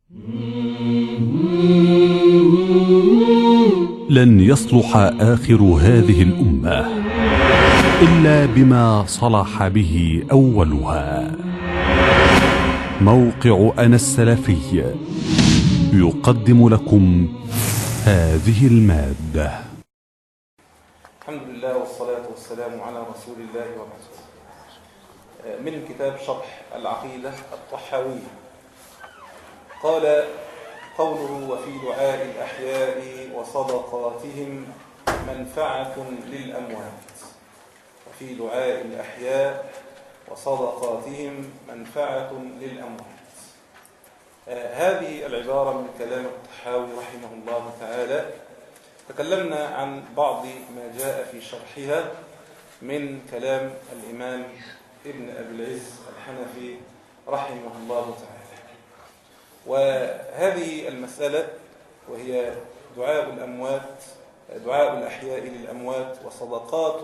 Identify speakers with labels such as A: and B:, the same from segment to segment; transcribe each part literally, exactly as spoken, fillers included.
A: لن يصلح آخر هذه الأمة إلا بما صلح به أولها. موقع أنا السلفي يقدم لكم هذه المادة.
B: الحمد لله والصلاة والسلام على رسول الله وبعد. من كتاب شرح العقيدة الطحاوية. قال قوله: وفي دعاء الأحياء وصدقاتهم منفعة للأموات. وفي دعاء الأحياء وصدقاتهم منفعة للأموات. آه هذه العبارة من كلام الطحاوي رحمه الله تعالى. تكلمنا عن بعض ما جاء في شرحها من كلام الإمام ابن أبي العز الحنفي رحمه الله تعالى. وهذه المسألة وهي دعاء الأموات، دعاء الأحياء للأموات وصدقات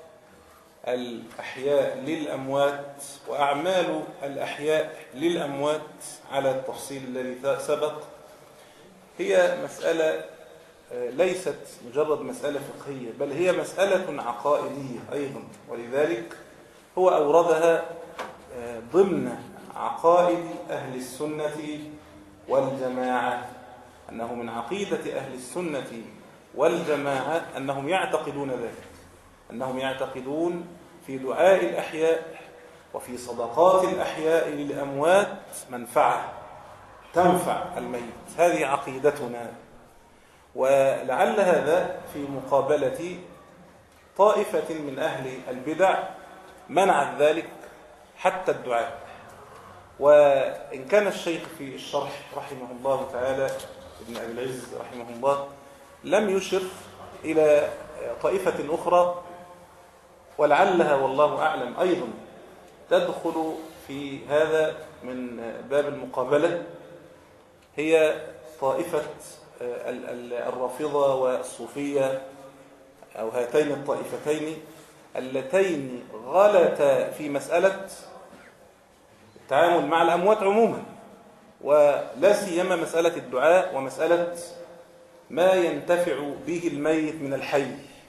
B: الأحياء للأموات وأعمال الأحياء للأموات على التفصيل الذي سبق، هي مسألة ليست مجرد مسألة فقهية، بل هي مسألة عقائدية أيضا. ولذلك هو أوردها ضمن عقائد أهل السنة والجماعة، أنه من عقيدة أهل السنة والجماعة أنهم يعتقدون ذلك، أنهم يعتقدون في دعاء الأحياء وفي صدقات الأحياء للأموات منفعة تنفع الميت. هذه عقيدتنا. ولعل هذا في مقابلة طائفة من أهل البدع منعت ذلك حتى الدعاء. وإن كان الشيخ في الشرح رحمه الله تعالى ابن أبي العز رحمه الله لم يشر إلى طائفة أخرى، ولعلها والله أعلم أيضا تدخل في هذا من باب المقابلة، هي طائفة الرافضة والصوفية، أو هاتين الطائفتين اللتين غلتا في مسألة التعامل مع الأموات عموما، ولا سيما مسألة الدعاء ومسألة ما ينتفع به الميت من الحي.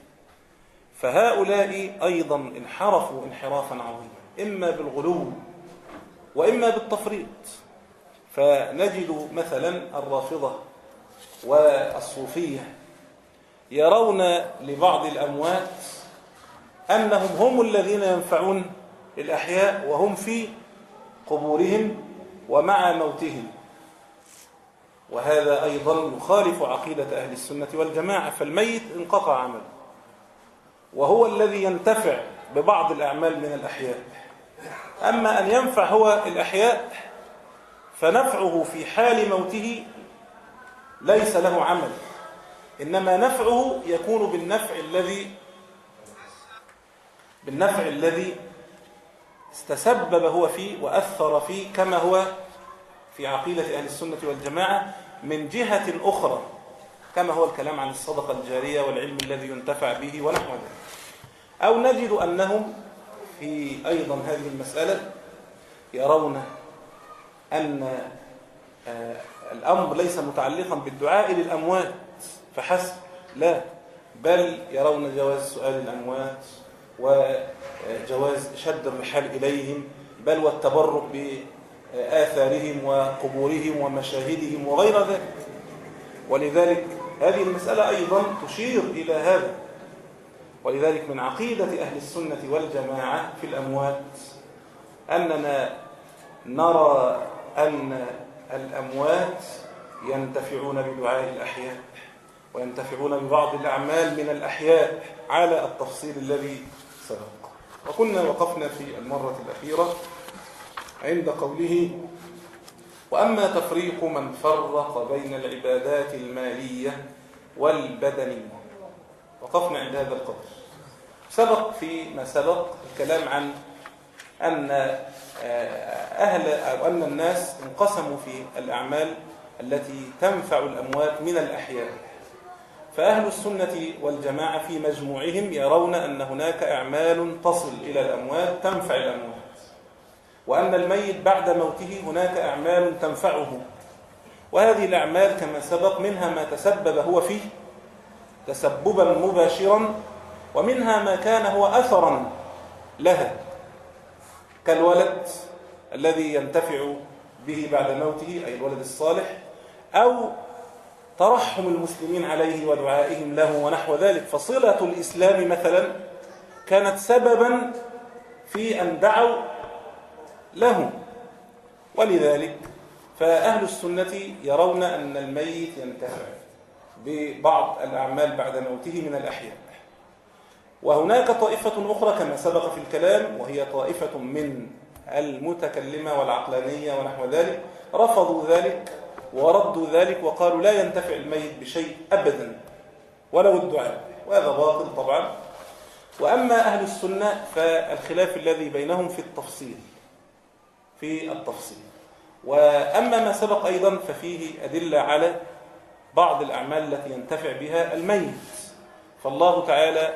B: فهؤلاء أيضا انحرفوا انحرافا عظيما، إما بالغلو وإما بالتفريط. فنجد مثلا الرافضة والصوفية يرون لبعض الأموات أنهم هم الذين ينفعون الأحياء وهم في قبورهم ومع موتهم، وهذا أيضا يخالف عقيدة أهل السنة والجماعة. فالميت انقطع عمله، وهو الذي ينتفع ببعض الأعمال من الأحياء. أما أن ينفع هو الأحياء فنفعه في حال موته ليس له عمل، إنما نفعه يكون بالنفع الذي بالنفع الذي استسبب هو فيه وأثر فيه، كما هو في عقيدة أهل السنة والجماعة من جهة أخرى، كما هو الكلام عن الصدقة الجارية والعلم الذي ينتفع به ونحو ذلك. أو نجد أنهم في أيضا هذه المسألة يرون أن الأمر ليس متعلقا بالدعاء للأموات فحسب، لا، بل يرون جواز سؤال الأموات وجواز شد الرحال إليهم، بل والتبرك بآثارهم وقبورهم ومشاهدهم وغير ذلك. ولذلك هذه المسألة أيضا تشير إلى هذا. ولذلك من عقيدة أهل السنة والجماعة في الأموات أننا نرى أن الأموات ينتفعون بدعاء الأحياء وينتفعون ببعض الأعمال من الأحياء على التفصيل الذي سبق. وكنا وقفنا في المرة الأخيرة عند قوله: وأما تفريق من فرق بين العبادات المالية والبدنية. وقفنا عند هذا القدر. سبق فيما سبق الكلام عن أن أهل أو أن الناس انقسموا في الأعمال التي تنفع الأموات من الأحياء. فأهل السنة والجماعة في مجموعهم يرون أن هناك أعمال تصل إلى الأموات تنفع الأموات، وأن الميت بعد موته هناك أعمال تنفعه، وهذه الأعمال كما سبق منها ما تسبب هو فيه تسببا مباشرا، ومنها ما كان هو أثرا لها، كالولد الذي ينتفع به بعد موته أي الولد الصالح، أو ترحم المسلمين عليه ودعائهم له ونحو ذلك. فصلة الإسلام مثلا كانت سببا في أن دعوا له. ولذلك فأهل السنة يرون أن الميت ينتفع ببعض الأعمال بعد موته من الأحياء. وهناك طائفة أخرى كما سبق في الكلام، وهي طائفة من المتكلمة والعقلانية ونحو ذلك، رفضوا ذلك وردوا ذلك وقالوا لا ينتفع الميت بشيء أبدا ولو الدعاء، وهذا باطل طبعا. وأما أهل السنة فالخلاف الذي بينهم في التفصيل في التفصيل وأما ما سبق أيضا ففيه أدلة على بعض الأعمال التي ينتفع بها الميت. فالله تعالى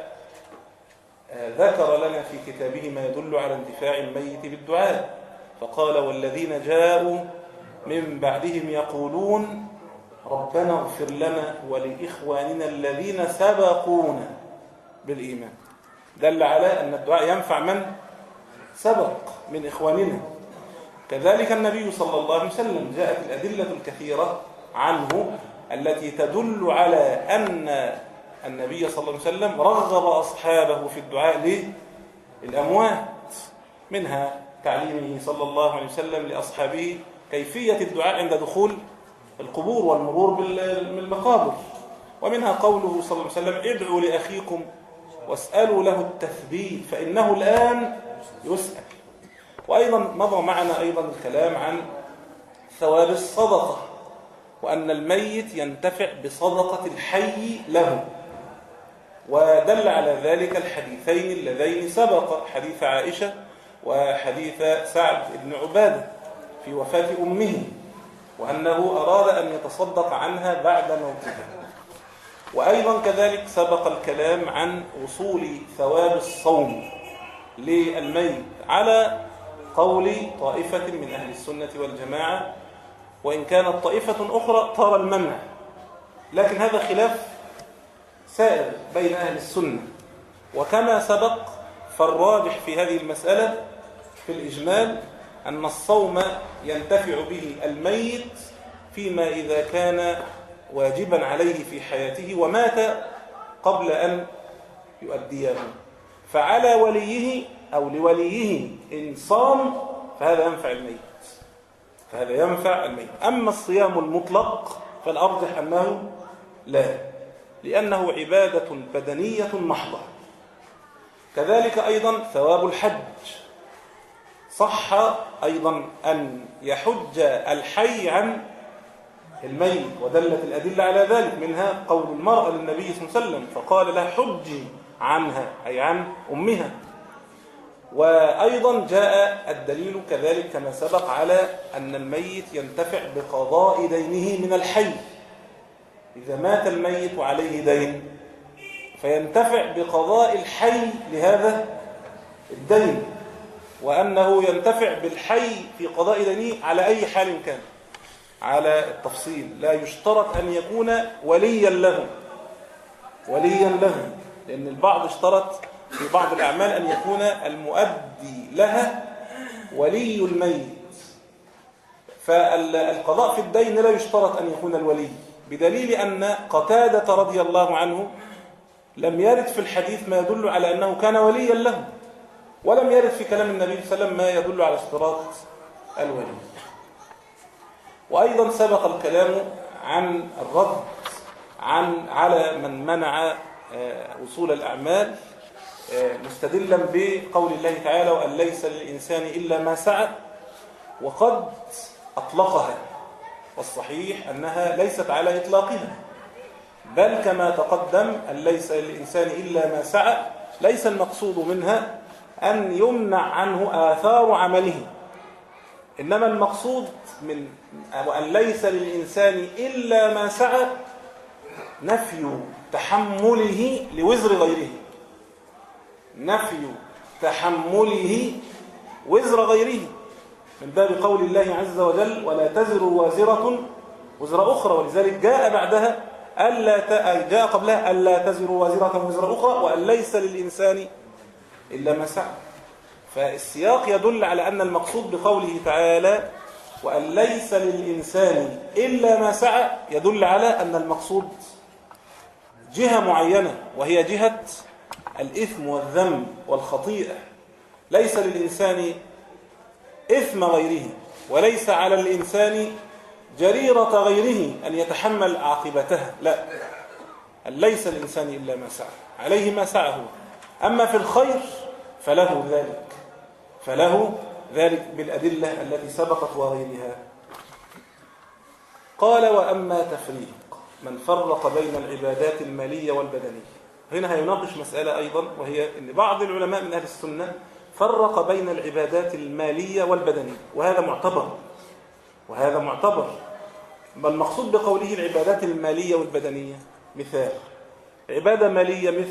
B: ذكر لنا في كتابه ما يدل على انتفاع الميت بالدعاء، فقال والذين جاءوا من بعدهم يقولون ربنا اغفر لنا ولإخواننا الذين سبقونا بالإيمان. دل على أن الدعاء ينفع من سبق من إخواننا. كذلك النبي صلى الله عليه وسلم جاءت الأدلة الكثيرة عنه التي تدل على أن النبي صلى الله عليه وسلم رغب أصحابه في الدعاء للأموات، منها تعليمه صلى الله عليه وسلم لأصحابه كيفية الدعاء عند دخول القبور والمرور بالمقابر، ومنها قوله صلى الله عليه وسلم ادعوا لأخيكم واسألوا له التثبيت فإنه الآن يسأل. وأيضا مضى معنا أيضا الكلام عن ثواب الصدقة، وأن الميت ينتفع بصدقة الحي له، ودل على ذلك الحديثين اللذين سبق، حديث عائشة وحديث سعد بن عبادة في وفاة أمه، وأنه أراد أن يتصدق عنها بعد موتها. وأيضا كذلك سبق الكلام عن وصول ثواب الصوم للميت على قول طائفة من أهل السنة والجماعة، وإن كانت طائفة أخرى ترى المنع، لكن هذا خلاف سائر بين أهل السنة. وكما سبق فالراجح في هذه المسألة في الإجمال أن الصوم ينتفع به الميت فيما إذا كان واجبا عليه في حياته ومات قبل أن يؤديه، فعلى وليه أو لوليه إن صام فهذا ينفع الميت فهذا ينفع الميت. أما الصيام المطلق فالأرجح أنه لا، لأنه عبادة بدنية محضة. كذلك أيضا ثواب الحج، صح أيضا أن يحج الحي عن الميت، ودلت الأدلة على ذلك، منها قول المرأة للنبي صلى الله عليه وسلم فقال لها حجي عنها أي عن أمها. وأيضا جاء الدليل كذلك كما سبق على أن الميت ينتفع بقضاء دينه من الحي، إذا مات الميت وعليه دين فينتفع بقضاء الحي لهذا الدين، وأنه ينتفع بالحي في قضاء دينه على أي حال كان، على التفصيل. لا يشترط أن يكون وليا له وليا له لأن البعض اشترط في بعض الأعمال أن يكون المؤدي لها ولي الميت، فالقضاء في الدين لا يشترط أن يكون الولي، بدليل أن قتادة رضي الله عنه لم يرد في الحديث ما يدل على أنه كان وليا له، ولم يرد في كلام النبي صلى الله عليه وسلم ما يدل على اشتراط الولي. وأيضا سبق الكلام عن الرد عن على من منع وصول الأعمال مستدلا بقول الله تعالى وأن ليس للإنسان إلا ما سعى، وقد أطلقها، والصحيح أنها ليست على إطلاقها، بل كما تقدم أن ليس للإنسان إلا ما سعى ليس المقصود منها أن يمنع عنه آثار عمله، إنما المقصود من وأن ليس للإنسان إلا ما سعى نفي تحمله لوزر غيره، نفي تحمله وزر غيره، من باب قول الله عز وجل ولا تزر وازرة وزر أخرى، ولذلك جاء بعدها ألا ت... جاء قبلها ألا تزر وازرة وزر أخرى وأن ليس للإنسان إلا ما سعى. فالسياق يدل على أن المقصود بقوله تعالى وأن ليس للإنسان إلا ما سعى يدل على أن المقصود جهة معينة، وهي جهة الإثم والذنب والخطيئة. ليس للإنسان إثم غيره، وليس على الإنسان جريرة غيره أن يتحمل عاقبتها، لا، ليس للإنسان إلا ما سعى، عليه ما سعى هو. أما في الخير فله ذلك، فله ذلك بالأدلة التي سبقت وغيرها. قال وأما تفريق من فرق بين العبادات المالية والبدنية. هنا هيناقش مسألة أيضا، وهي أن بعض العلماء من أهل السنة فرق بين العبادات المالية والبدنية، وهذا معتبر، وهذا معتبر. ما المقصود بقوله العبادات المالية والبدنية؟ مثال عبادة مالية مثل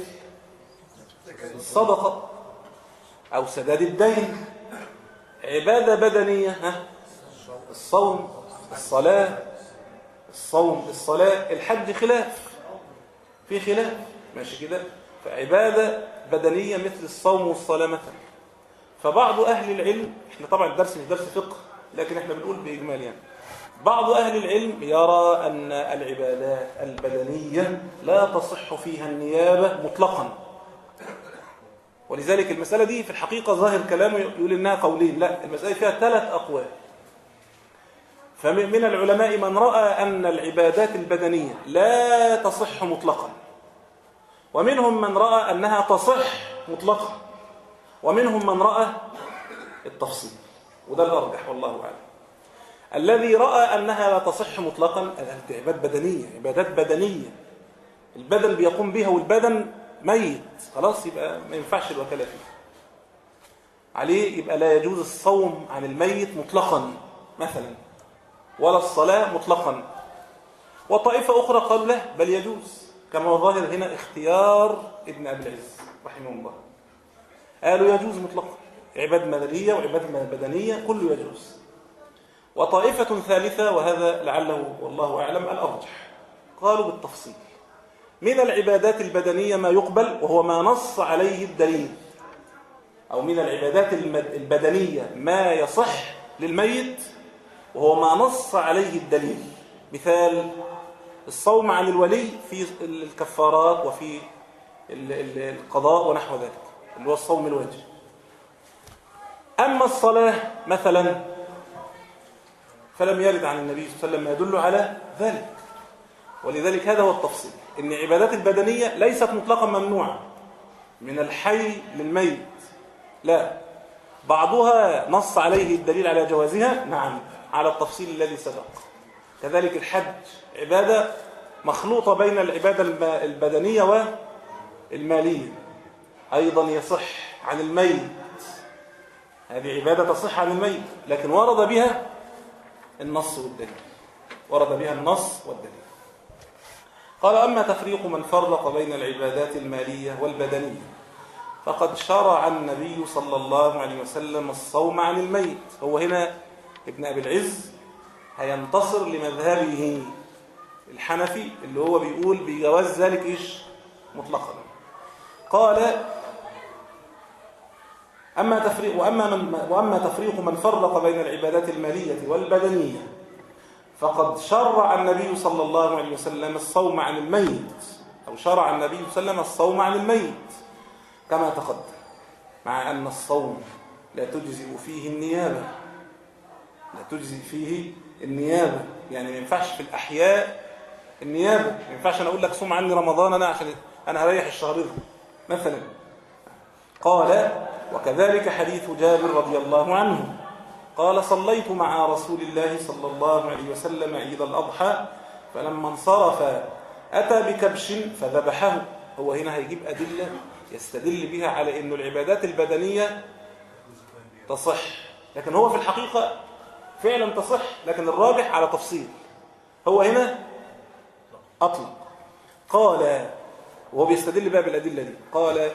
B: الصدقة أو سداد الدين. عبادة بدنية ها؟ الصوم، الصلاة، الصوم، الصلاة، الحج خلاف، في خلاف، ماشي كده. فعبادة بدنية مثل الصوم والصلاة مثلا. فبعض أهل العلم، احنا طبعا الدرس مش درس فقه لكن احنا بنقول بإجمال يعني، بعض أهل العلم يرى أن العبادات البدنية لا تصح فيها النيابة مطلقا. ولذلك المسألة دي في الحقيقة ظاهر كلامه يقول إنها قولين، لا، المسألة فيها ثلاث أقوال. فمن العلماء من رأى أن العبادات البدنية لا تصح مطلقا، ومنهم من رأى أنها تصح مطلقا، ومنهم من رأى التفصيل، وده الأرجح والله أعلم. الذي رأى أنها لا تصح مطلقا العبادات بدنية، عبادات بدنية البدن بيقوم بها والبدن ميت خلاص، يبقى ما ينفعش الوكالة فيه عليه، يبقى لا يجوز الصوم عن الميت مطلقا مثلا، ولا الصلاة مطلقا. وطائفة أخرى قالوا له بل يجوز، كما هو ظاهر هنا اختيار ابن أبي العز رحمه الله، قالوا يجوز مطلقا، عبادة مالية وعبادة بدنية كله يجوز. وطائفة ثالثة وهذا لعله والله أعلم الأرجح، قالوا بالتفصيل من العبادات البدنية ما يقبل وهو ما نص عليه الدليل، أو من العبادات البدنية ما يصح للميت وهو ما نص عليه الدليل. مثال الصوم عن الولي في الكفارات وفي القضاء ونحو ذلك، اللي هو الصوم الواجب. أما الصلاة مثلا فلم يرد عن النبي صلى الله عليه وسلم ما يدل على ذلك. ولذلك هذا هو التفصيل، إن العبادات البدنية ليست مطلقا ممنوعة من الحي للميت، لا، بعضها نص عليه الدليل على جوازها، نعم، على التفصيل الذي سبق. كذلك الحج عبادة مخلوطة بين العبادة البدنية والمالية، أيضا يصح عن الميت، هذه عبادة تصح عن الميت، لكن ورد بها النص والدليل، ورد بها النص والدليل. قال أما تفريق من فرق بين العبادات المالية والبدنية فقد شرع النبي صلى الله عليه وسلم الصوم عن الميت. هو هنا ابن أبي العز هينتصر لمذهبه الحنفي اللي هو بيقول بجواز ذلك إيش مطلقا. قال أما تفريق وأما من وأما تفريق من فرق بين العبادات المالية والبدنية فقد شرع النبي صلى الله عليه وسلم الصوم عن الميت، أو شرع النبي صلى الله عليه وسلم الصوم عن الميت كما تقدم، مع أن الصوم لا تجزئ فيه النيابة، لا تجزئ فيه النيابة، يعني ما ينفعش في الأحياء النيابة، ما ينفعش أنا أقول لك صوم عني رمضان أنا عشان أنا هريح الشهر ده مثلا. قال وكذلك حديث جابر رضي الله عنه قال صليت مع رسول الله صلى الله عليه وسلم عيد الأضحى فلما انصرف أتى بكبش فذبحه. هو هنا هيجيب أدلة يستدل بها على أن العبادات البدنية تصح، لكن هو في الحقيقة فعلا تصح، لكن الراجح على تفصيل. هو هنا أطلق، قال وهو بيستدل بها بالأدلة دي، قال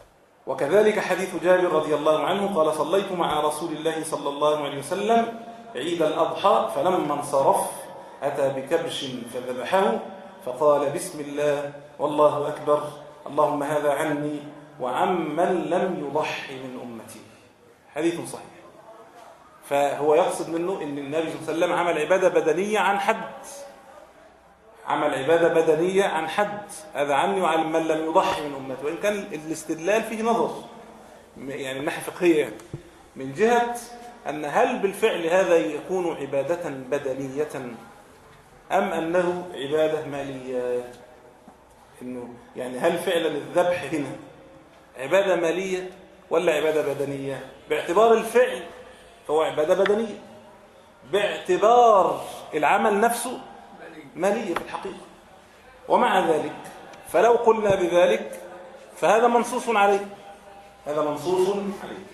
B: وكذلك حديث جابر رضي الله عنه قال صليت مع رسول الله صلى الله عليه وسلم عيد الأضحى فلما انصرف أتى بكبش فذبحه فقال بسم الله والله أكبر اللهم هذا عني وعمن لم يضحي من أمتي. حديث صحيح. فهو يقصد منه أن النبي صلى الله عليه وسلم عمل عبادة بدنية عن حد، عمل عبادة بدنية عن حد، هذا عني وعن من لم يضحي من أمتي. وإن كان الاستدلال فيه نظر يعني من ناحية فقهية يعني. من جهة أن هل بالفعل هذا يكون عبادة بدنية أم أنه عبادة مالية؟ إنه يعني هل فعلا الذبح هنا عبادة مالية ولا عبادة بدنية؟ باعتبار الفعل فهو عبادة بدنية، باعتبار العمل نفسه مالية في الحقيقة. ومع ذلك فلو قلنا بذلك فهذا منصوص عليه، هذا منصوص عليه.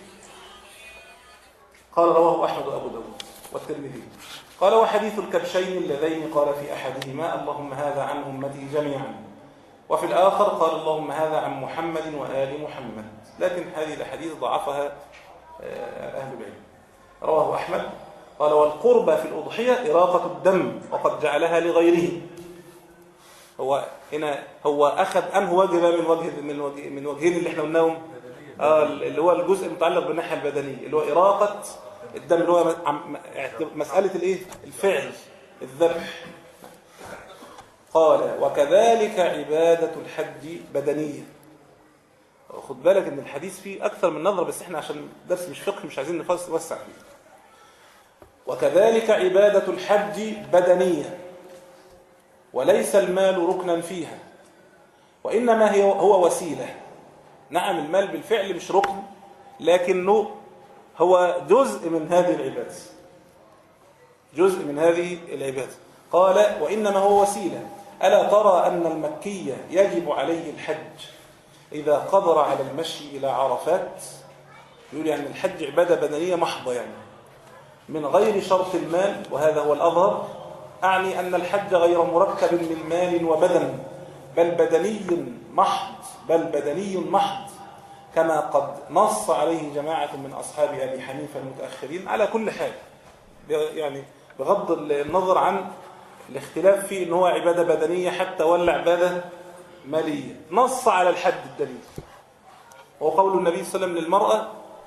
B: قال رواه أحمد وأبو داود والترمذي. قال وحديث الكبشين اللذين قال في أحدهما اللهم هذا عن أمتي جميعا، وفي الآخر قال اللهم هذا عن محمد وآل محمد، لكن هذه الأحاديث ضعفها أهل العلم. رواه أحمد. قال والقربى في الأضحية إراقة الدم وقد جعلها لغيره. هو هنا هو أخذ أنه وجه من وجه من وجه من وجهين اللي احنا قلناهم، آه اللي هو الجزء المتعلق بالناحية البدنية اللي هو إراقة الدم، اللي هو مسألة الإيه؟ الفعل، الذبح. قال وكذلك عبادة الحج بدنية. خد بالك ان الحديث فيه أكثر من نظرة، بس احنا عشان درس مش فقه مش عايزين نوسع فيه. وكذلك عبادة الحج بدنية وليس المال ركنا فيها، وإنما هي هو وسيلة. نعم المال بالفعل مش ركن، لكنه هو جزء من هذه العبادة، جزء من هذه العبادة. قال وإنما هو وسيلة. ألا ترى أن المكي يجب عليه الحج إذا قدر على المشي إلى عرفات؟ يقول يعني الحج عبادة بدنية محضة يعني من غير شرط المال، وهذا هو الأظهر. أعني أن الحج غير مركب من مال وبدن، بل بدني محض، بل بدني محض، كما قد نص عليه جماعة من أصحاب أبي حنيفة المتأخرين. على كل حال يعني بغض النظر عن الاختلاف فيه إن هو عبادة بدنية حتى ولا عبادة مالية، نص على الحد الدليل، وقول النبي صلى الله عليه وسلم للمرأة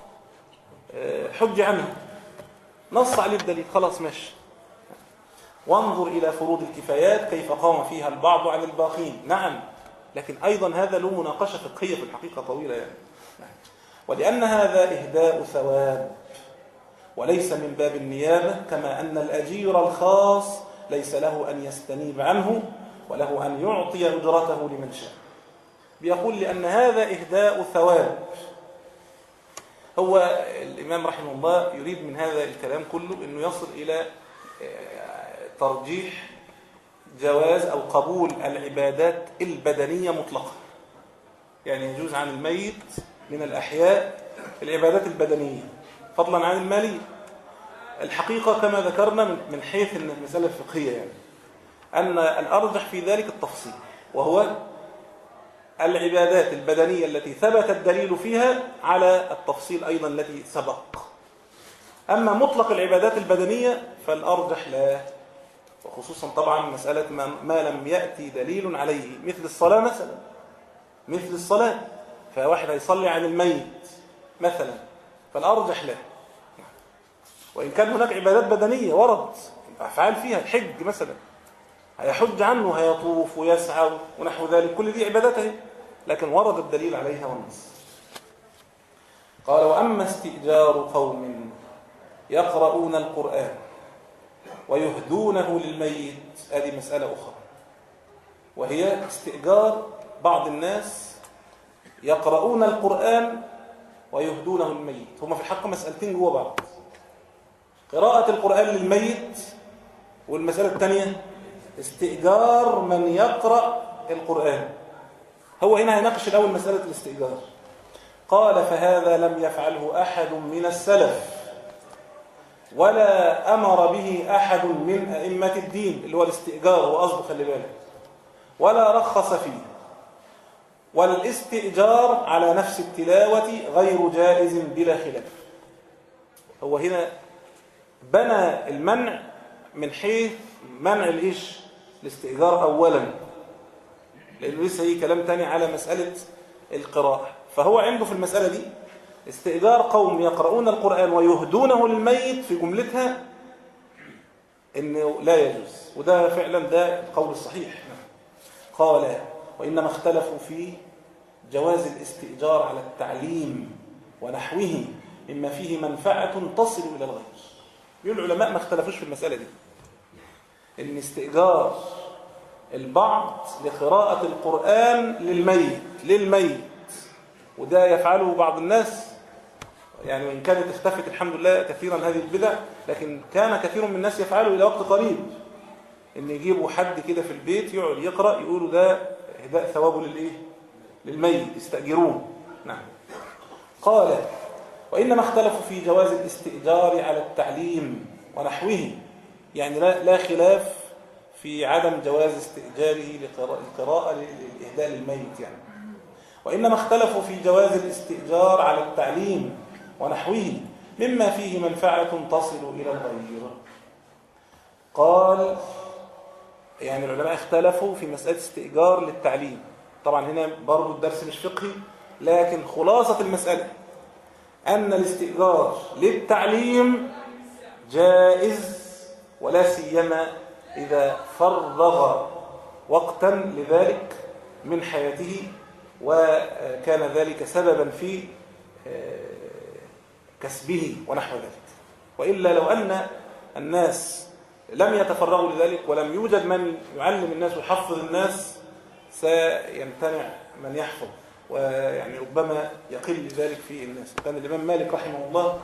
B: حج عنها، نص عليه الدليل، خلاص ماشي. وانظر إلى فروض الكفايات كيف قام فيها البعض عن الباقين. نعم، لكن أيضا هذا له مناقشة فقهية في الحقيقة طويلة يعني. ولأن هذا إهداء ثواب وليس من باب النيابة، كما أن الأجير الخاص ليس له أن يستنيب عنه وله أن يعطي أجرته لمن شاء. بيقول لأن هذا إهداء ثواب. هو الإمام رحمه الله يريد من هذا الكلام كله أنه يصل إلى ترجيح جواز أو قبول العبادات البدنية مطلقة، يعني يجوز عن الميت من الأحياء العبادات البدنية فضلا عن المالية. الحقيقة كما ذكرنا من حيث المسألة الفقهية يعني أن الأرجح في ذلك التفصيل، وهو العبادات البدنية التي ثبت الدليل فيها على التفصيل أيضا التي سبق. أما مطلق العبادات البدنية فالأرجح لا، وخصوصا طبعا مسألة ما لم يأتي دليل عليه، مثل الصلاة مثلا، مثل الصلاة فواحد هيصلي عن الميت مثلا فالأرجح لا. وإن كان هناك عبادات بدنية ورد أفعال فيها، الحج مثلا هيحج عنه هيطوف ويسعى ونحو ذلك، كل دي عباداته، لكن ورد الدليل عليها والنص. قال وأما استئجار قوم يقرؤون القرآن ويهدونه للميت، هذه مسألة أخرى، وهي استئجار بعض الناس يقرؤون القرآن ويهدونه للميت. هما في الحق مسألتين جوا بعض، قراءة القرآن للميت، والمسألة الثانية استئجار من يقرأ القرآن. هو هنا هيناقش الأول مسألة الاستئجار. قال فهذا لم يفعله أحد من السلف ولا أمر به أحد من أئمة الدين، اللي هو الاستئجار هو قصده خلي بالك، ولا رخص فيه. والاستئجار على نفس التلاوة غير جائز بلا خلاف. هو هنا بنى المنع من حيث منع الإيش الاستئجار أولا، لأنه لسه هي كلام تاني على مسألة القراءة. فهو عنده في المسألة دي استئجار قوم يقرؤون القرآن ويهدونه للميت في جملتها إنه لا يجوز، وده فعلا ده القول الصحيح. قال وإنما اختلفوا في جواز الاستئجار على التعليم ونحوه مما فيه منفعة تصل إلى الغير. يقول العلماء ما اختلفوش في المسألة دي، إن استئجار البعض لقراءة القرآن للميت للميت وده يفعله بعض الناس، يعني وإن كانت اختفت الحمد لله كثيرا هذه البدع، لكن كان كثير من الناس يفعله إلى وقت قريب، إن يجيبوا حد كده في البيت يقعد يقرأ يقولوا ده إهداء ثوابه للإيه؟ للميت، يستأجرون. نعم. قال وإنما اختلفوا في جواز الاستئجار على التعليم ونحوه، يعني لا, لا خلاف في عدم جواز استئجاره للقراءة للإهداء للميت يعني. وإنما اختلفوا في جواز الاستئجار على التعليم ونحوه مما فيه منفعة تصل إلى الغير. قال يعني العلماء اختلفوا في مسألة استئجار للتعليم. طبعا هنا برضو الدرس مش فقهي، لكن خلاصة المسألة أن الاستئجار للتعليم جائز، ولا سيما إذا فرغ وقتا لذلك من حياته وكان ذلك سببا في كسبه ونحو ذلك. وإلا لو أن الناس لم يتفرغوا لذلك ولم يوجد من يعلم الناس ويحفظ الناس سيمتنع من يحفظ، ويعني ربما يقل ذلك في الناس. كان الإمام مالك رحمه الله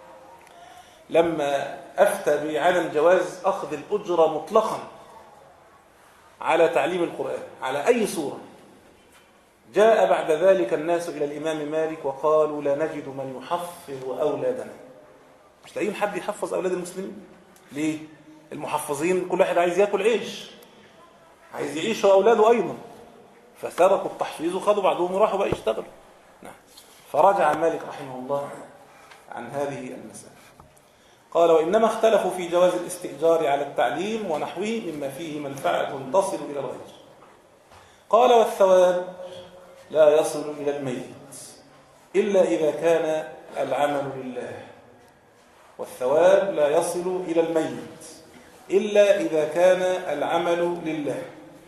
B: لما أفتى بعدم جواز أخذ الأجرة مطلقا على تعليم القرآن على أي صورة، جاء بعد ذلك الناس إلى الإمام مالك وقالوا لا نجد من يحفظ أولادنا. مش لاقيين حد يحفظ أولاد المسلمين. ليه؟ المحفظين كل واحد عايز يأكل عيش، عايز يعيش وأولاده أيضا، فتركوا التحفيظ وخذوا بعضهم وراحوا بقى يشتغلوا. نعم. فرجع مالك رحمه الله عن هذه المسألة. قال وإنما اختلفوا في جواز الاستئجار على التعليم ونحوه مما فيه منفعة تصل إلى الغير. قال والثواب لا يصل إلى الميت إلا إذا كان العمل لله. والثواب لا يصل إلى الميت إلا إذا كان العمل لله،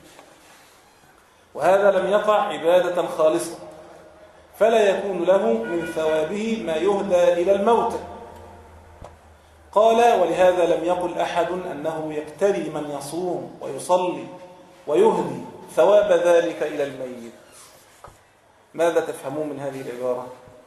B: وهذا لم يقع عبادة خالصة، فلا يكون له من ثوابه ما يهدى إلى الموتى. قال ولهذا لم يقل أحد أنه يكتري من يصوم ويصلي ويهدي ثواب ذلك إلى الميت. ماذا تفهمون من هذه العبارة؟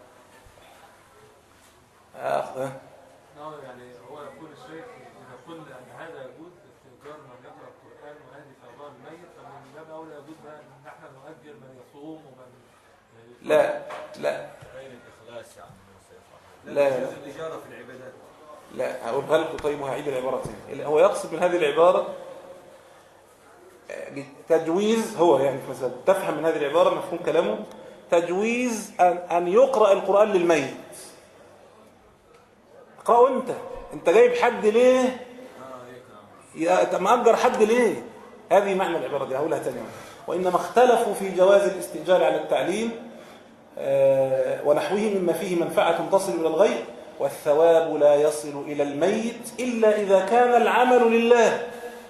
B: آخذ
C: يعني هو يقول الشيخ إذا قلنا أن هذا يجوز استئجار من يقرأ القرآن وهذه ثواب الميت، فمن باب أولى يجوز بقى أن نحن نؤجر من يصوم ومن
B: لا لا
D: غير الإخلاص يعني
B: لا لا
D: الإجارة في العبادات.
B: لا هقولها لكم. طيب وهعيد العبارة تاني. هو يقصد من هذه العبارة تجويز، هو يعني مثلا تفهم من هذه العبارة مفهوم كلامه تجويز أن, أن يقرأ القرآن للميت. اقرأه أنت أنت جايب حد ليه؟ يا مأجر حد ليه؟ هذه معنى العبارة دي. هقولها تاني. وإنما اختلفوا في جواز الاستئجار على التعليم ونحوه مما فيه منفعة تصل إلى الغير، والثواب لا يصل إلى الميت إلا إذا كان العمل لله،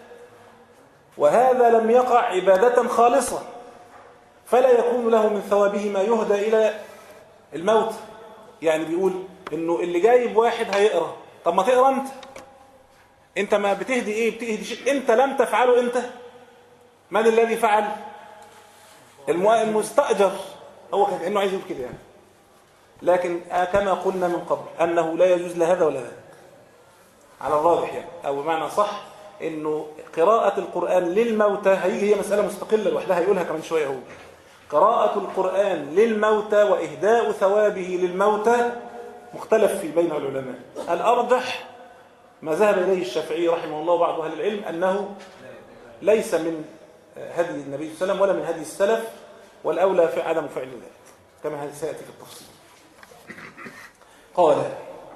B: وهذا لم يقع عبادة خالصة، فلا يكون له من ثوابه ما يهدى إلى الموت. يعني بيقول إنه اللي جايب واحد هيقرأ، طب ما تقرأ أنت. أنت ما بتهدي إيه؟ بتهدي شيء أنت لم تفعله. أنت من الذي فعل؟ المستأجر. هو كأنه عايز يقول كده يعني. لكن كما قلنا من قبل أنه لا يجوز لهذا ولا ذاك على الراجح يعني، أو بمعنى صح إنه قراءة القرآن للموتى هي مسألة مستقلة لوحدها، هيقولها كمان شوية. هو قراءة القرآن للموتى وإهداء ثوابه للموتى مختلف في بين العلماء. الأرجح ما ذهب إليه الشافعي رحمه الله وبعض أهل العلم أنه ليس من هدي النبي صلى الله عليه وسلم ولا من هدي السلف، والأولى في عدم فعل ذلك كما سيأتي في التفصيل. قال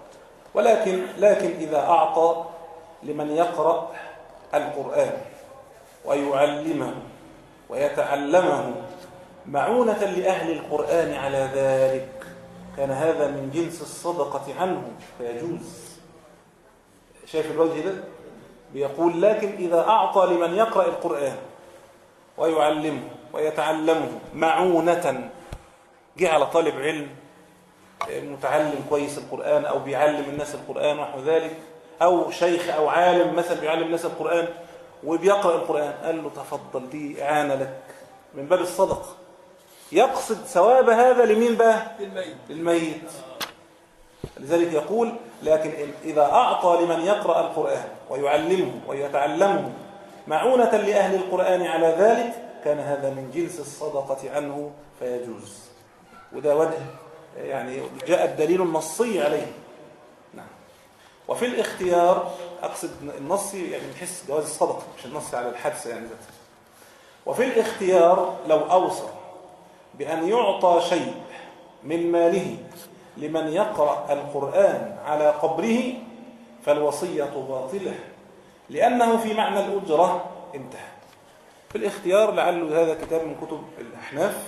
B: ولكن لكن إذا أعطى لمن يقرأ القرآن ويعلمه ويتعلمه معونة لأهل القرآن على ذلك كان هذا من جنس الصدقة عنه فيجوز. شايف الوجه ده؟ بيقول لكن إذا أعطى لمن يقرأ القرآن ويعلمه ويتعلمه معونة، جه على طالب علم متعلم كويس القرآن أو بيعلم الناس القرآن ونحو ذلك، أو شيخ أو عالم مثلا بيعلم الناس القرآن وبيقرأ القرآن، قال له تفضل دي إعانة لك من باب الصدقة، يقصد ثواب هذا لمين بقى؟
D: للميت.
B: للميت. لذلك يقول لكن إذا أعطى لمن يقرأ القرآن ويعلمه ويتعلمه معونة لأهل القرآن على ذلك كان هذا من جنس الصدقة عنه فيجوز. وده وجه يعني جاء الدليل النصي عليه. نعم. وفي الاختيار أقصد النصي يعني نحس جواز الصدقة مش النص على الحدث يعني ذاته. وفي الاختيار لو أوصى بأن يعطى شيء من ماله لمن يقرأ القرآن على قبره فالوصية باطلة لأنه في معنى الأجرة انتهى. في الاختيار لعله هذا كتاب من كتب الأحناف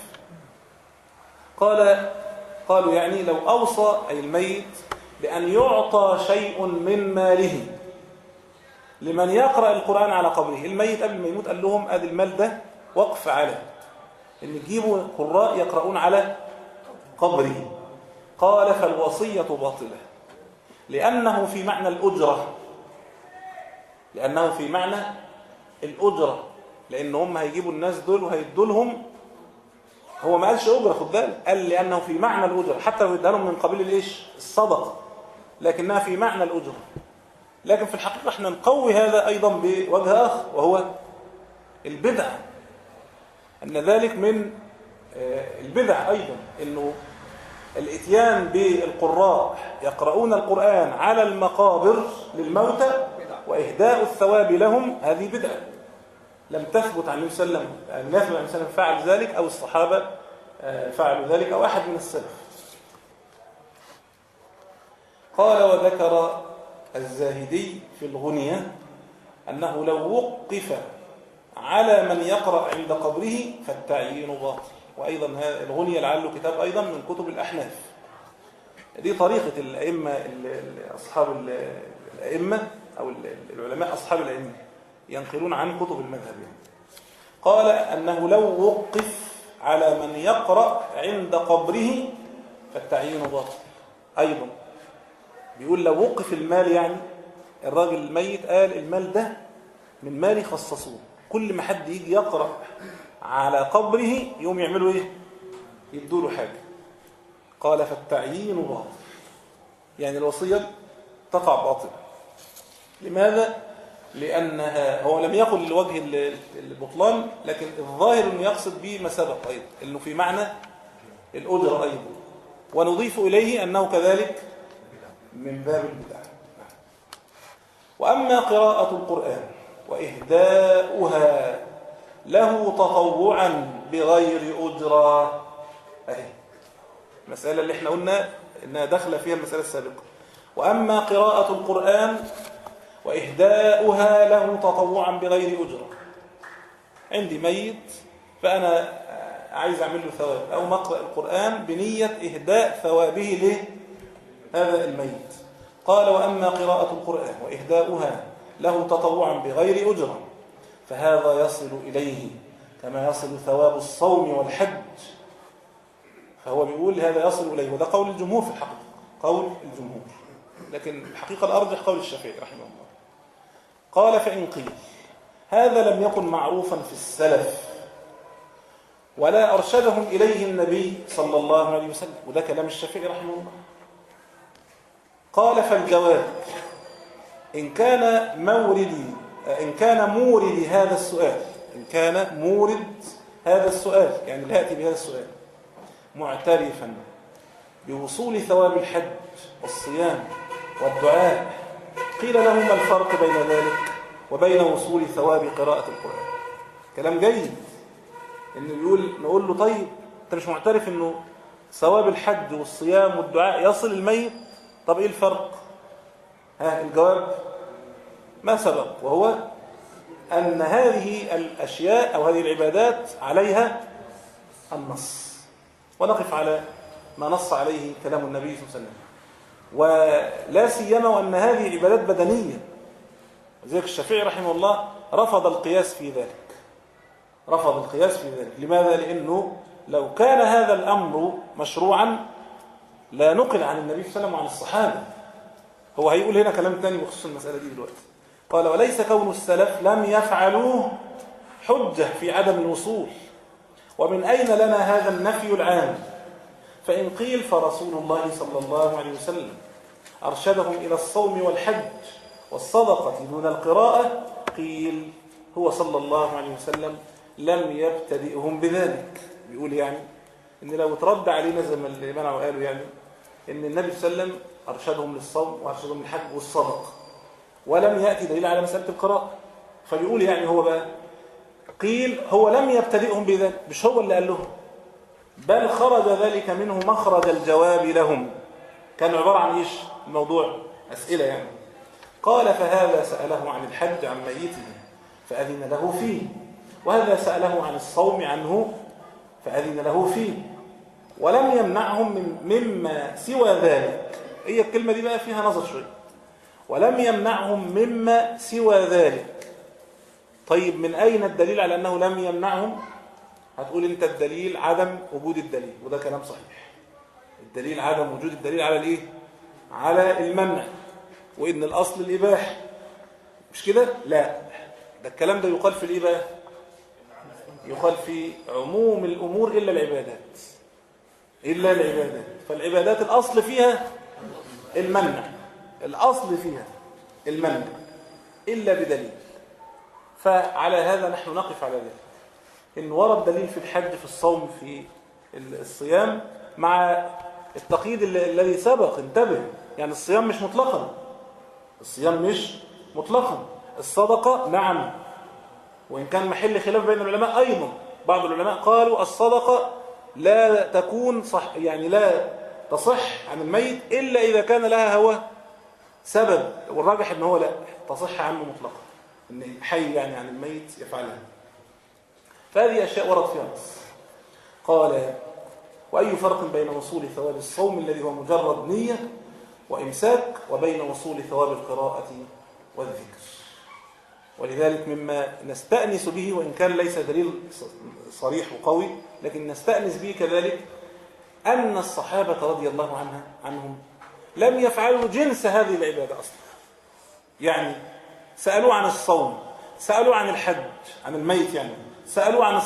B: قال قالوا يعني لو أوصى أي الميت بأن يعطى شيء من ماله لمن يقرأ القرآن على قبره، الميت قبل ما يموت قال لهم أدي المال ده وقف على إن تجيبوا قراء يقرؤون على قبره، قال فالوصية باطلة لأنه في معنى الأجرة، لأنه في معنى الأجرة، لأن هم هيجيبوا الناس دول وهيدوا لهم، هو ما قالش أجرة خد بالك، قال لأنه في معنى الأجرة حتى لو يدها لهم من قبيل الإيش الصدقة لكنها في معنى الأجرة. لكن في الحقيقة احنا نقوي هذا أيضا بوجه آخر وهو البدعة، أن ذلك من البدع أيضا أنه الاتيان بالقراء يقرؤون القرآن على المقابر للموتى وإهداء الثواب لهم، هذه بدعة لم تثبت عن النبي صلى الله عليه وسلم، النبي صلى الله عليه وسلم فعل ذلك أو الصحابة فعلوا ذلك أو أحد من السلف. قال وذكر الزاهدي في الغنية أنه لو وقف على من يقرأ عند قبره فالتعيين باطل. وأيضا الغنية لعله كتاب أيضا من كتب الأحناف. دي طريقة الأئمة أصحاب الأئمة أو العلماء أصحاب الأئمة ينقلون عن كتب المذهب يعني. قال أنه لو وقف على من يقرأ عند قبره فالتعيين باطل. أيضا بيقول لو وقف المال، يعني الراجل الميت قال المال ده من مالي خصصوه، كل ما حد يجي يقرأ على قبره يوم يعملوا ايه؟ يدوا له حاجة. قال فالتعيين باطل، يعني الوصية تقع باطل. لماذا؟ لأنها هو لم يقل لوجه البطلان، لكن الظاهر أنه يقصد به ما سبق أيضا أنه في معنى الأجر أيضا، ونضيف إليه أنه كذلك من باب البدع. وأما قراءة القرآن وإهداؤها له تطوعا بغير أجرة، أهي المسألة اللي احنا قلنا إنها دخل فيها المسألة السابقة. وأما قراءة القرآن وإهداؤها له تطوعا بغير أجرة، عندي ميت فأنا عايز أعمل له ثواب أو مقرأ القرآن بنية إهداء ثوابه لهذا الميت. قال وأما قراءة القرآن وإهداؤها له تطوعا بغير أجرة فهذا يصل إليه كما يصل ثواب الصوم والحج. فهو بيقول هذا يصل إليه، وده قول الجمهور في الحقيقة، قول الجمهور، لكن الحقيقة الأرجح قول الشافعي رحمه الله. قال فإن قيل هذا لم يكن معروفا في السلف ولا أرشدهم إليه النبي صلى الله عليه وسلم، وده كلام الشافعي رحمه الله. قال فالجواب إن كان موردي إن كان مورد هذا السؤال إن كان مورد هذا السؤال يعني اللي يأتي بهذا السؤال معترفا بوصول ثواب الحج والصيام والدعاء، قيل له ما الفرق بين ذلك وبين وصول ثواب قراءة القرآن؟ كلام جيد إنه يقول نقول له طيب أنت مش معترف إنه ثواب الحج والصيام والدعاء يصل الميت؟ طب إيه الفرق ها الجواب ما سبق، وهو أن هذه الأشياء أو هذه العبادات عليها النص، ونقف على ما نص عليه كلام النبي صلى الله عليه وسلم، ولا سيما وأن هذه عبادات بدنية. وذلك الشافعي رحمه الله رفض القياس في ذلك، رفض القياس في ذلك. لماذا؟ لأنه لو كان هذا الأمر مشروعا لا نقل عن النبي صلى الله عليه وسلم وعن الصحابة. هو هيقول هنا كلام تاني بخصوص المسألة دي دلوقتي. قال: وليس كون السلف لم يفعلوه حجة في عدم الوصول. ومن أين لنا هذا النفي العام؟ فإن قيل فرسول الله صلى الله عليه وسلم أرشدهم إلى الصوم والحج والصدقة دون القراءة، قيل هو صلى الله عليه وسلم لم يبتدئهم بذلك. بيقول يعني إن لو ترد علينا زي ما اللي منعوا قالوا يعني إن النبي صلى الله عليه وسلم أرشدهم للصوم وأرشدهم للحج والصدقة، ولم يأتي دليل على مسألة القراءة. فبيقول يعني هو بقى قيل هو لم يبتدئهم بذلك، مش هو اللي قال لهم، بل خرج ذلك منه مخرج الجواب لهم. كان عبارة عن إيش الموضوع؟ أسئلة يعني. قال: فهذا سأله عن الحج عن ميته فأذن له فيه، وهذا سأله عن الصوم عنه فأذن له فيه، ولم يمنعهم من مما سوى ذلك. هي الكلمة دي بقى فيها نظر شوية. ولم يمنعهم مما سوى ذلك. طيب من أين الدليل على أنه لم يمنعهم؟ هتقول أنت الدليل عدم وجود الدليل، وده كلام صحيح. الدليل عدم وجود الدليل على الإيه؟ على المنع، وإن الأصل الإباحة، مش كده؟ لا، ده الكلام ده يقال في الإيه بقى؟ يقال في عموم الأمور إلا العبادات، إلا العبادات. فالعبادات الأصل فيها المنع، الأصل فيها المنع إلا بدليل. فعلى هذا نحن نقف على ذلك، إن ورد دليل في الحج، في الصوم، في الصيام، مع التقييد الذي سبق. انتبه، يعني الصيام مش مطلقا، الصيام مش مطلقا. الصدقة نعم، وإن كان محل خلاف بين العلماء أيضا. بعض العلماء قالوا الصدقة لا تكون صح، يعني لا تصح عن الميت إلا إذا كان لها هو سبب، والراجح إن هو لا تصح عنه مطلقا، إن حي يعني عن الميت يفعلها. فهذه أشياء ورد فيها نص. قال: وأي فرق بين وصول ثواب الصوم الذي هو مجرد نية وإمساك وبين وصول ثواب القراءة والذكر؟ ولذلك مما نستأنس به، وإن كان ليس دليل صريح وقوي، لكن نستأنس به كذلك، أن الصحابة رضي الله عنها عنهم لم يفعلوا جنس هذه العبادة أصلا. يعني سألوا عن الصوم، سألوا عن الحج عن الميت، يعني سألوا عن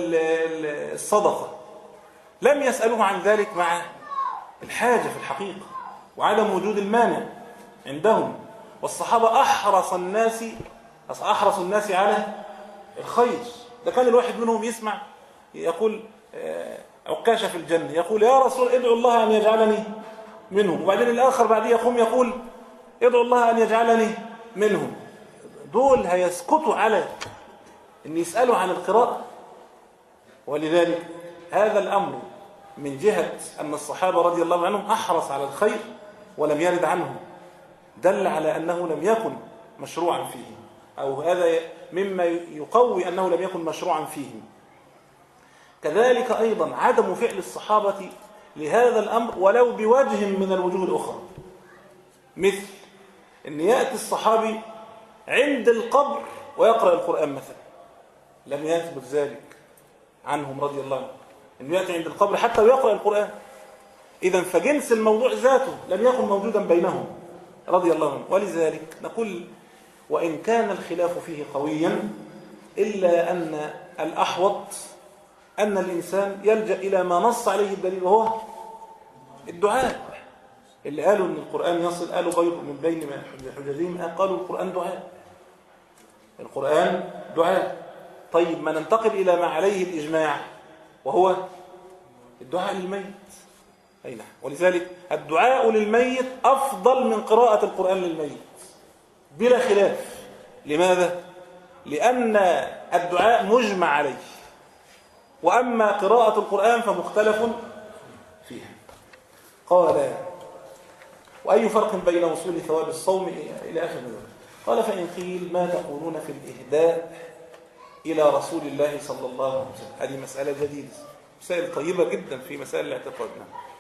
B: الصدقة، لم يسألوه عن ذلك مع الحاجة في الحقيقة وعدم وجود المانع عندهم. والصحابة أحرص الناس أحرص الناس على الخير. ده كان الواحد منهم يسمع يقول عكاشة في الجنة، يقول: يا رسول ادعو الله أن يجعلني منهم. وبعدين الآخر بعديه يقوم يقول: ادعو الله أن يجعلني منهم. دول هيسكتوا على أن يسألوا عن القراءة. ولذلك هذا الأمر من جهة أن الصحابة رضي الله عنهم أحرص على الخير ولم يرد عنهم، دل على أنه لم يكن مشروعا فيهم، أو هذا مما يقوي أنه لم يكن مشروعا فيهم. كذلك أيضا عدم فعل الصحابة لهذا الأمر ولو بوجه من الوجوه الأخرى، مثل أن يأتي الصحابي عند القبر ويقرأ القرآن مثلا، لم يثبت ذلك عنهم رضي الله عنهم، أنه يأتي عند القبر حتى ويقرأ القرآن. إذن فجنس الموضوع ذاته لم يكن موجودا بينهم رضي الله عنهم. ولذلك نقول: وإن كان الخلاف فيه قويا، إلا أن الأحوط أن الإنسان يلجأ إلى ما نص عليه الدليل، وهو الدعاء. اللي قالوا أن القرآن يصل، قالوا غير من بين حججهم، قالوا القرآن دعاء، القرآن دعاء. طيب ما ننتقل إلى ما عليه الإجماع، وهو الدعاء للميت. أي نعم. ولذلك الدعاء للميت أفضل من قراءة القرآن للميت بلا خلاف. لماذا؟ لأن الدعاء مجمع عليه، وأما قراءة القرآن فمختلف فيها. قال: وأي فرق بين وصول ثواب الصوم إلى آخر ذلك. قال فإن قيل ما تقولون في الإهداء إلى رسول الله صلى الله عليه وسلم؟ هذه مسألة جديدة، مسائل طيبة جدا في مسائل الاعتقاد.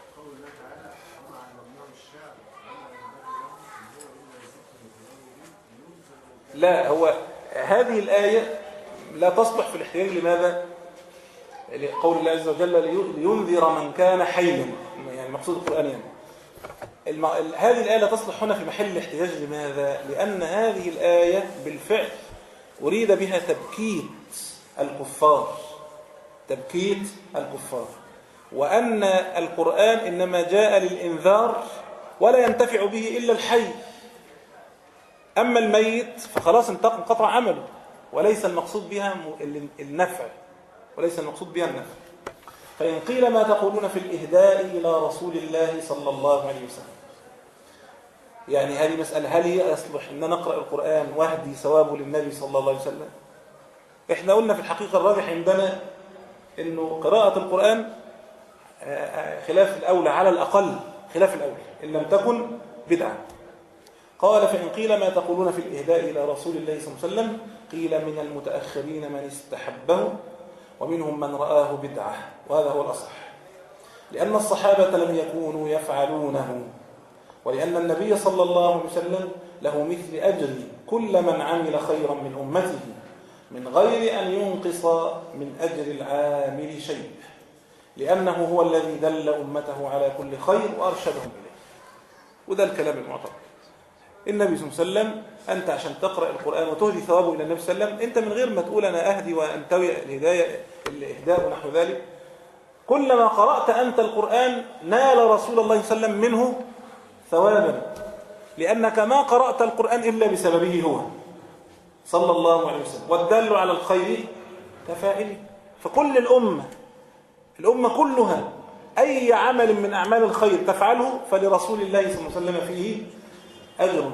B: لا، هو هذه الآية لا تصلح في الاحتياج. لماذا؟ لقول الله عز وجل لينذر من كان حيا، يعني مقصود القرآن يعني. الم... هذه الآية لا تصلح هنا في محل الاحتجاج. لماذا؟ لأن هذه الآية بالفعل أريد بها تبكيت الكفار، تبكيت الكفار، وأن القرآن إنما جاء للإنذار ولا ينتفع به إلا الحي، أما الميت فخلاص انقطع عمله، وليس المقصود بها النفع، وليس المقصود بها النفع. فإن قيل ما تقولون في الإهداء إلى رسول الله صلى الله عليه وسلم، يعني هذه مسألة، هل هي يصلح أن نقرأ القرآن واهدي ثوابه للنبي صلى الله عليه وسلم؟ إحنا قلنا في الحقيقة الراجح عندنا أنه قراءة القرآن خلاف الأولى، على الأقل خلاف الأولى إن لم تكن بدعة. قال فإن قيل ما تقولون في الإهداء إلى رسول الله صلى الله عليه وسلم؟ قيل من المتأخرين من استحبه ومنهم من رآه بدعة، وهذا هو الأصح، لأن الصحابة لم يكونوا يفعلونه، ولأن النبي صلى الله عليه وسلم له مثل أجر كل من عمل خيرا من أمته من غير أن ينقص من أجر العامل شيء، لأنه هو الذي دل أمته على كل خير وأرشدهم إليه. وده الكلام المعتبر. النبي صلى الله عليه وسلم أنت عشان تقرأ القرآن وتهدي ثوابه إلى النبي صلى الله عليه وسلم، أنت من غير ما تقول أنا أهدي وأنتوي الهداية الإهداء ونحو ذلك، كلما قرأت أنت القرآن نال رسول الله صلى الله عليه وسلم منه ثوابا، لأنك ما قرأت القرآن إلا بسببه هو صلى الله عليه وسلم، والدل على الخير كفاعله. فكل الأمة الأمة كلها أي عمل من أعمال الخير تفعله فلرسول الله صلى الله عليه وسلم فيه أجر.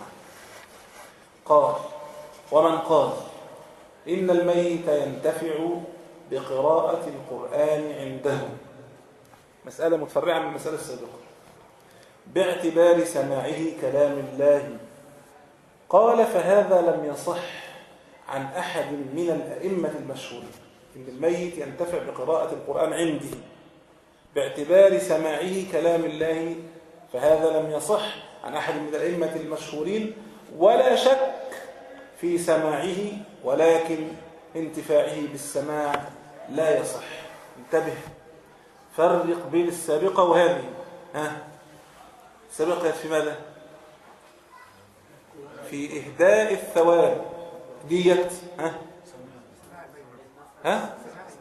B: قال ومن قال إن الميت ينتفع بقراءة القرآن عنده، مسألة متفرعة من المسألة السابقة، باعتبار سماعه كلام الله، قال فهذا لم يصح عن أحد من الأئمة المشهورين. إن الميت ينتفع بقراءة القرآن عنده باعتبار سماعه كلام الله، فهذا لم يصح عن أحد من الأئمة المشهورين، ولا شك في سماعه، ولكن انتفاعه بالسماع لا يصح. انتبه، فرق بين السابقة وهذه. ها، السابقة في ماذا؟ في إهداء الثواب ديت. ها ها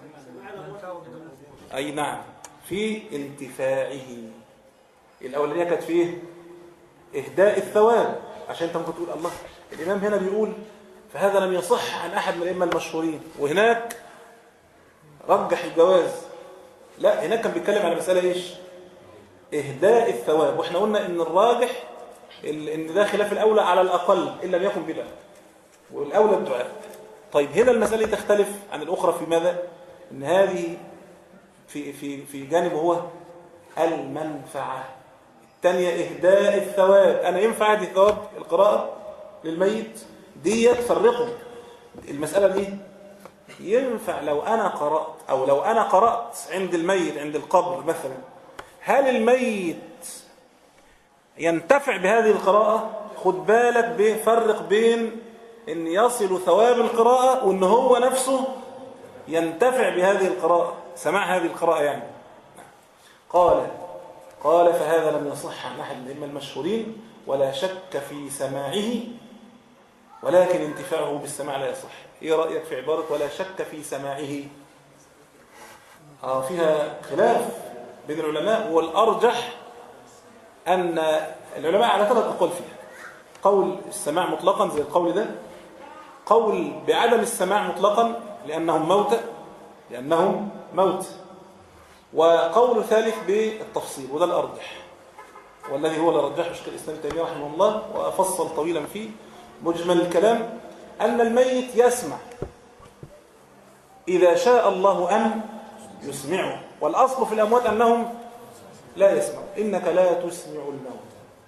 B: أي نعم، في انتفاعه. الأولانية كانت فيه إهداء الثواب، عشان انت ممكن تقول الله الإمام هنا بيقول فهذا لم يصح عن أحد من الأئمة المشهورين، وهناك رجح الجواز. لا، هناك كان بيتكلم على مسألة إيش؟ إهداء الثواب، وإحنا قلنا إن الراجح إن ده خلاف الأولى على الأقل إن لم يكن بدعة، والأولى الدعاء. طيب هنا المسألة تختلف عن الأخرى في ماذا؟ إن هذه في في في جانب هو المنفعة، الثانية إهداء الثواب. أنا ينفع أهدي ثواب القراءة للميت دي؟ تفرقوا المسألة دي. ينفع لو أنا قرأت، أو لو أنا قرأت عند الميت عند القبر مثلا، هل الميت ينتفع بهذه القراءة؟ خد بالك، بفرق بين أن يصل ثواب القراءة وأن هو نفسه ينتفع بهذه القراءة، سماع هذه القراءة يعني. قال قال فهذا لم يصح عن أحد من المشهورين، ولا شك في سماعه، ولكن انتفاعه بالسماع لا يصح. ايه رأيك في عبارة ولا شك في سماعه؟ آه فيها خلاف بين العلماء، والأرجح أن العلماء على ثلاث أقوال فيها: قول السماع مطلقا زي القول ده، قول بعدم السماع مطلقا لأنهم موتى لأنهم موت وقول ثالث بالتفصيل، وده الأرجح، والذي هو اللي رجحه شيخ الإسلام ابن تيمية رحمه الله وأفصل طويلا فيه. مجمل الكلام أن الميت يسمع إذا شاء الله أن يسمعه، والأصل في الأموات أنهم لا يسمعوا. إنك لا تسمع الموت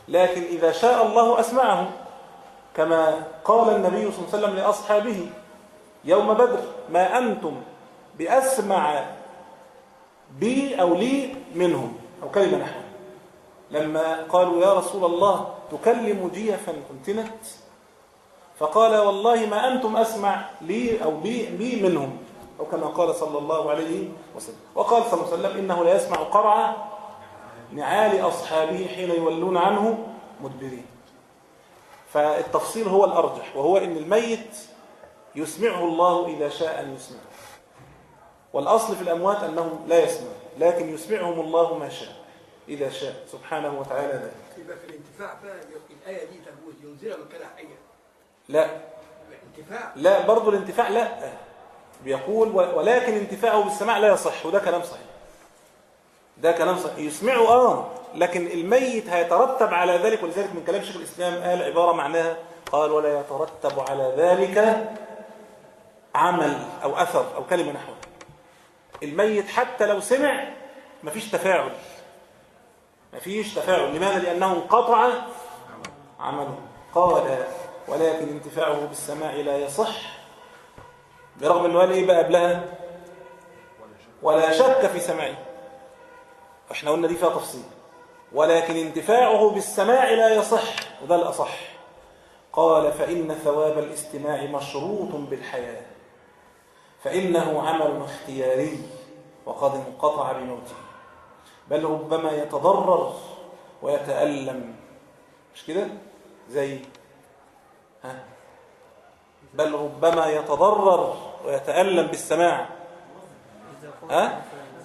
B: لكن إذا شاء الله أسمعهم، كما قال النبي صلى الله عليه وسلم لأصحابه يوم بدر: ما أنتم بأسمع بي أو لي منهم، أو كلمة نحو. لما قالوا يا رسول الله تكلم جيفا كنتنت، فقال والله ما أنتم أسمع لي أو بي, بي منهم، أو كما قال صلى الله عليه وسلم. وقال صلى الله عليه وسلم: إنه لا يسمع قرع نعال أصحابه حين يولون عنه مدبرين. فالتفصيل هو الأرجح، وهو إن الميت يسمعه الله إذا شاء أن يسمعه، والأصل في الأموات أنهم لا يسمعون، لكن يسمعهم الله ما شاء إذا شاء سبحانه وتعالى ذلك.
E: يبقى في الانتفاع بقى الآية دي تقول ينزل مكان حيا.
B: لا
E: الانتفاع
B: لا برضه الانتفاع لا، بيقول ولكن انتفاعه بالسماع لا يصح، وده كلام صحيح. ده كلام صحيح، يسمعه اه، لكن الميت هيترتب على ذلك. ولذلك من كلام شيخ الإسلام قال عبارة معناها، قال: ولا يترتب على ذلك عمل أو أثر أو كلمة نحوه. الميت حتى لو سمع مفيش تفاعل، مفيش تفاعل. لماذا؟ لأنه انقطع عمله. قال: ولكن انتفاعه بالسماع لا يصح، برغم أنه قال إيه بقى قبلها؟ ولا شك في سماعه. احنا قلنا دي فيها تفصيل. ولكن انتفاعه بالسماع لا يصح، وده الأصح. قال: فإن ثواب الاستماع مشروط بالحياة، فإنه عمل اختياري وقد انقطع بموته، بل ربما يتضرر ويتألم. مش كده؟ زي ها بل ربما يتضرر ويتألم بالسماع. ها؟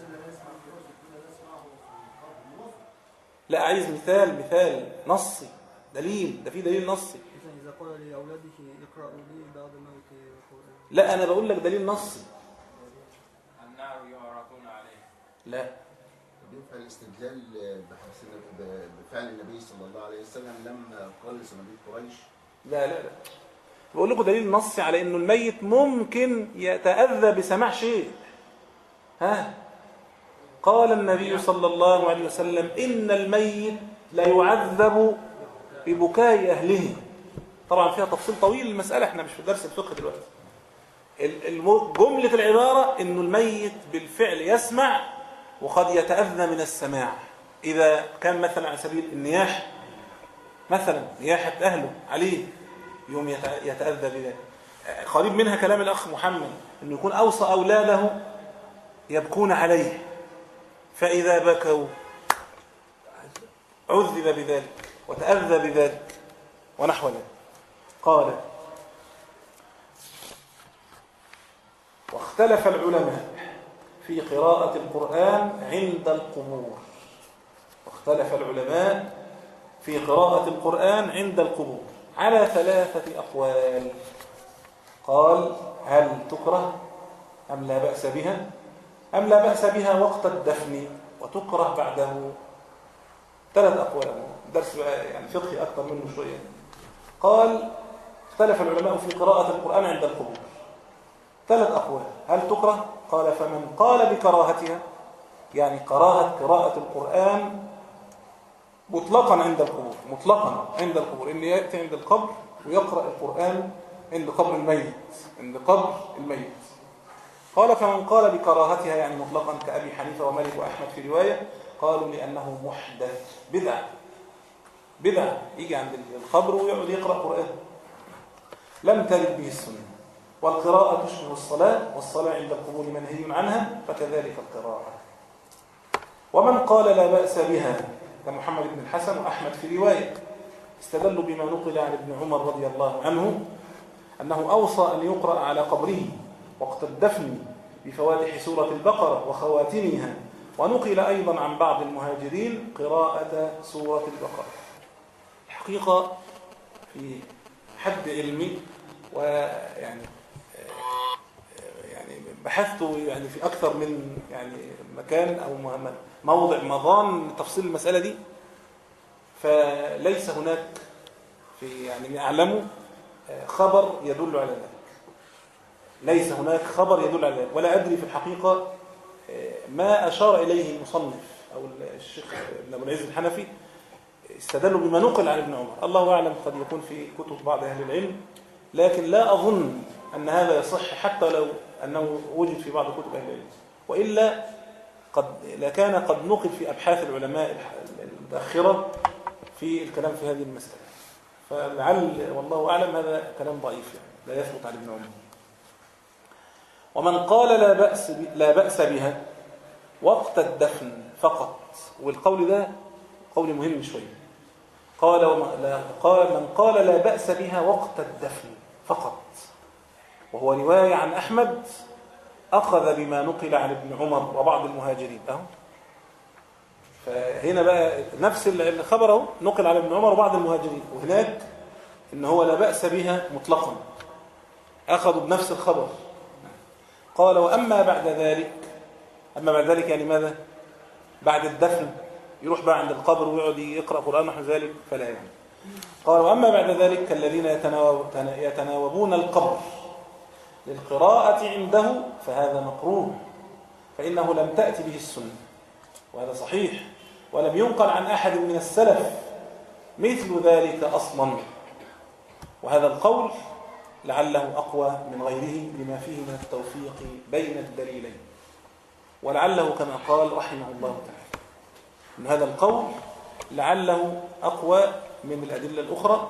B: لا، عايز مثال، مثال نصي، دليل. ده في دليل نصي.
F: إذا قال لأولاده اقرأوا لي بعد موت القرآن.
B: لا، أنا بقول لك دليل نصي.
D: النار يعرضون عليه.
B: لا،
G: ينفع الاستدلال بفعل النبي صلى الله عليه وسلم لما قال لصناديق قريش؟
B: لا لا لا بقول لكم دليل نصي على انه الميت ممكن يتأذى بسماع شيء. ها؟ قال النبي صلى الله عليه وسلم: إن الميت لا يعذب ببكاء أهله. طبعا فيها تفصيل طويل المسألة، احنا مش في درس الفقه دلوقتي. جملة العبارة انه الميت بالفعل يسمع وقد يتأذى من السماع. إذا كان مثلا على سبيل النياح، مثلا نياحة أهله عليه، يوم يتأذى بذلك. قريب منها كلام الأخ محمد أنه يكون أوصى أولاده يبكون عليه، فإذا بكوا عذب بذلك وتأذى بذلك ونحو ذلك. قال: واختلف العلماء في قراءة القرآن عند القبور. واختلف العلماء في قراءة القرآن عند القبور على ثلاثة أقوال. قال: هل تكره أم لا بأس بها، أم لا بأس بها وقت الدفن وتكره بعده. ثلاث أقوال، درس يعني فقهي أكثر منه شوية. قال: اختلف العلماء في قراءة القرآن عند القبور ثلاث أقوال. هل تكره؟ قال: فمن قال بكراهتها، يعني كراهة قراءة القرآن مطلقا عند القبور، مطلقا عند القبور، إن يأتي عند القبر ويقرأ القرآن عند قبر الميت، عند قبر الميت. قال: فمن قال بكراهتها يعني مطلقا كأبي حنيفة ومالك وأحمد في رواية، قالوا لأنه محدث، بدعة، بدعة يجي عند القبر ويقعد يقرأ قرآن، لم ترد به السنة. والقراءة تشبه الصلاة، والصلاة عند القبور منهي عنها، فكذلك القراءة. ومن قال لا بأس بها كمحمد بن الحسن وأحمد في رواية، استدلوا بما نقل عن ابن عمر رضي الله عنه أنه أوصى أن يقرأ على قبره وقت الدفن بفواتح سورة البقرة وخواتمها. ونقل أيضا عن بعض المهاجرين قراءة سورة البقرة. الحقيقة في حد علمي، ويعني يعني بحثت يعني في أكثر من يعني مكان أو موضع مضان تفصيل المسألة دي، فليس هناك في يعني أعلمه خبر يدل على ذلك. ليس هناك خبر يدل على ذلك، ولا أدري في الحقيقة ما أشار إليه المصنف أو الشيخ ابن أبو العز الحنفي استدلوا بما نقل عن ابن عمر. الله أعلم، قد يكون في كتب بعض أهل العلم، لكن لا أظن أن هذا يصح حتى لو أنه وجد في بعض كتب أهل العلم، وإلا قد لكان قد نقل في أبحاث العلماء المتأخرة في الكلام في هذه المسألة. فلعل والله أعلم هذا كلام ضعيف يعني لا يثبت عن ابن عمر. ومن قال لا بأس لا بأس بها وقت الدفن فقط، والقول ده قول مهم شوية. قال وما قال من قال لا بأس بها وقت الدفن فقط، وهو رواية عن أحمد أخذ بما نقل عن ابن عمر وبعض المهاجرين. أهو فهنا بقى نفس الخبر اهو نقل عن ابن عمر وبعض المهاجرين، وهناك إن هو لا بأس بها مطلقا، أخذوا بنفس الخبر. قال وأما بعد ذلك، أما بعد ذلك يعني ماذا؟ بعد الدفن يروح بقى عند القبر ويقعد يقرأ قرآن نحو ذلك فلا يعني. قال وأما بعد ذلك كالذين يتناوبون القبر للقراءة عنده فهذا مكروه، فإنه لم تأتي به السنة، وهذا صحيح، ولم ينقل عن أحد من السلف مثل ذلك أصلا. وهذا القول لعله أقوى من غيره لما فيه من التوفيق بين الدليلين، ولعله كما قال رحمه الله تعالى إن هذا القول لعله أقوى من الأدلة الأخرى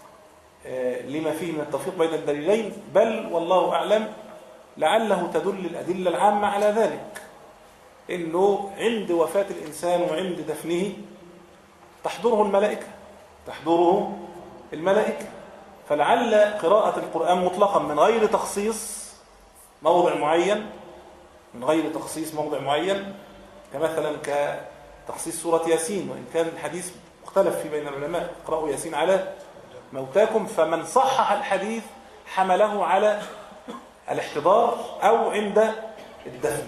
B: لما فيه من التوفيق بين الدليلين، بل والله أعلم لعله تدل الأدلة العامة على ذلك، إنه عند وفاة الإنسان وعند دفنه تحضره الملائكة تحضره الملائكة فلعل قراءة القرآن مطلقا من غير تخصيص موضع معين من غير تخصيص موضع معين كمثلا كتخصيص سورة ياسين، وإن كان الحديث مختلف في بين العلماء اقرأوا ياسين على موتاكم، فمن صحح الحديث حمله على الاحتضار أو عند الدفن.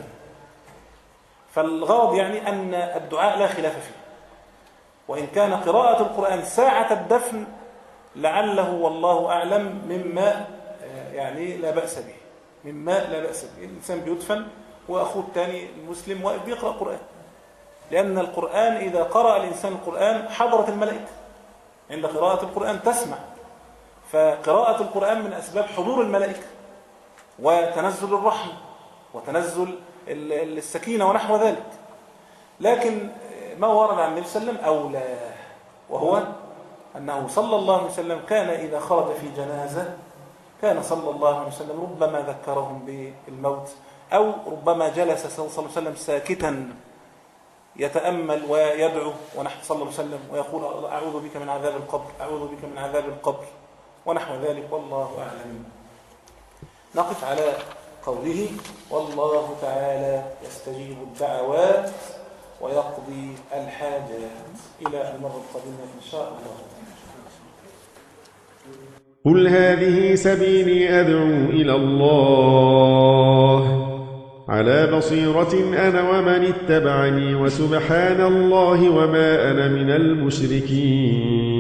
B: فالغرض يعني أن الدعاء لا خلاف فيه، وإن كان قراءة القرآن ساعة الدفن لعله والله أعلم مما يعني لا بأس به مما لا بأس به. الإنسان بيدفن وأخوه الثاني المسلم واقف بيقرأ قرآن، لأن القرآن إذا قرأ الإنسان القرآن حضرت الملائكة عند قراءة القرآن تسمع، فقراءة القرآن من أسباب حضور الملائكة وتنزل الرحمة وتنزل السكينة ونحو ذلك. لكن ما ورد عن النبي صلى الله عليه وسلم أولى، وهو أنه صلى الله عليه وسلم كان إذا خرج في جنازة كان صلى الله عليه وسلم ربما ذكرهم بالموت، أو ربما جلس صلى الله عليه وسلم ساكتا يتأمل ويدعو ونحن صلى الله عليه وسلم ويقول أعوذ بك من عذاب القبر أعوذ بك من عذاب القبر ونحو ذلك، والله أعلم. نقف على قوله والله تعالى يستجيب الدعوات ويقضي الحاجات إلى المرة القادمة إن شاء الله.
H: قل هذه سبيلي أدعو إلى الله على بصيرة أنا ومن اتبعني وسبحان الله وما أنا من المشركين.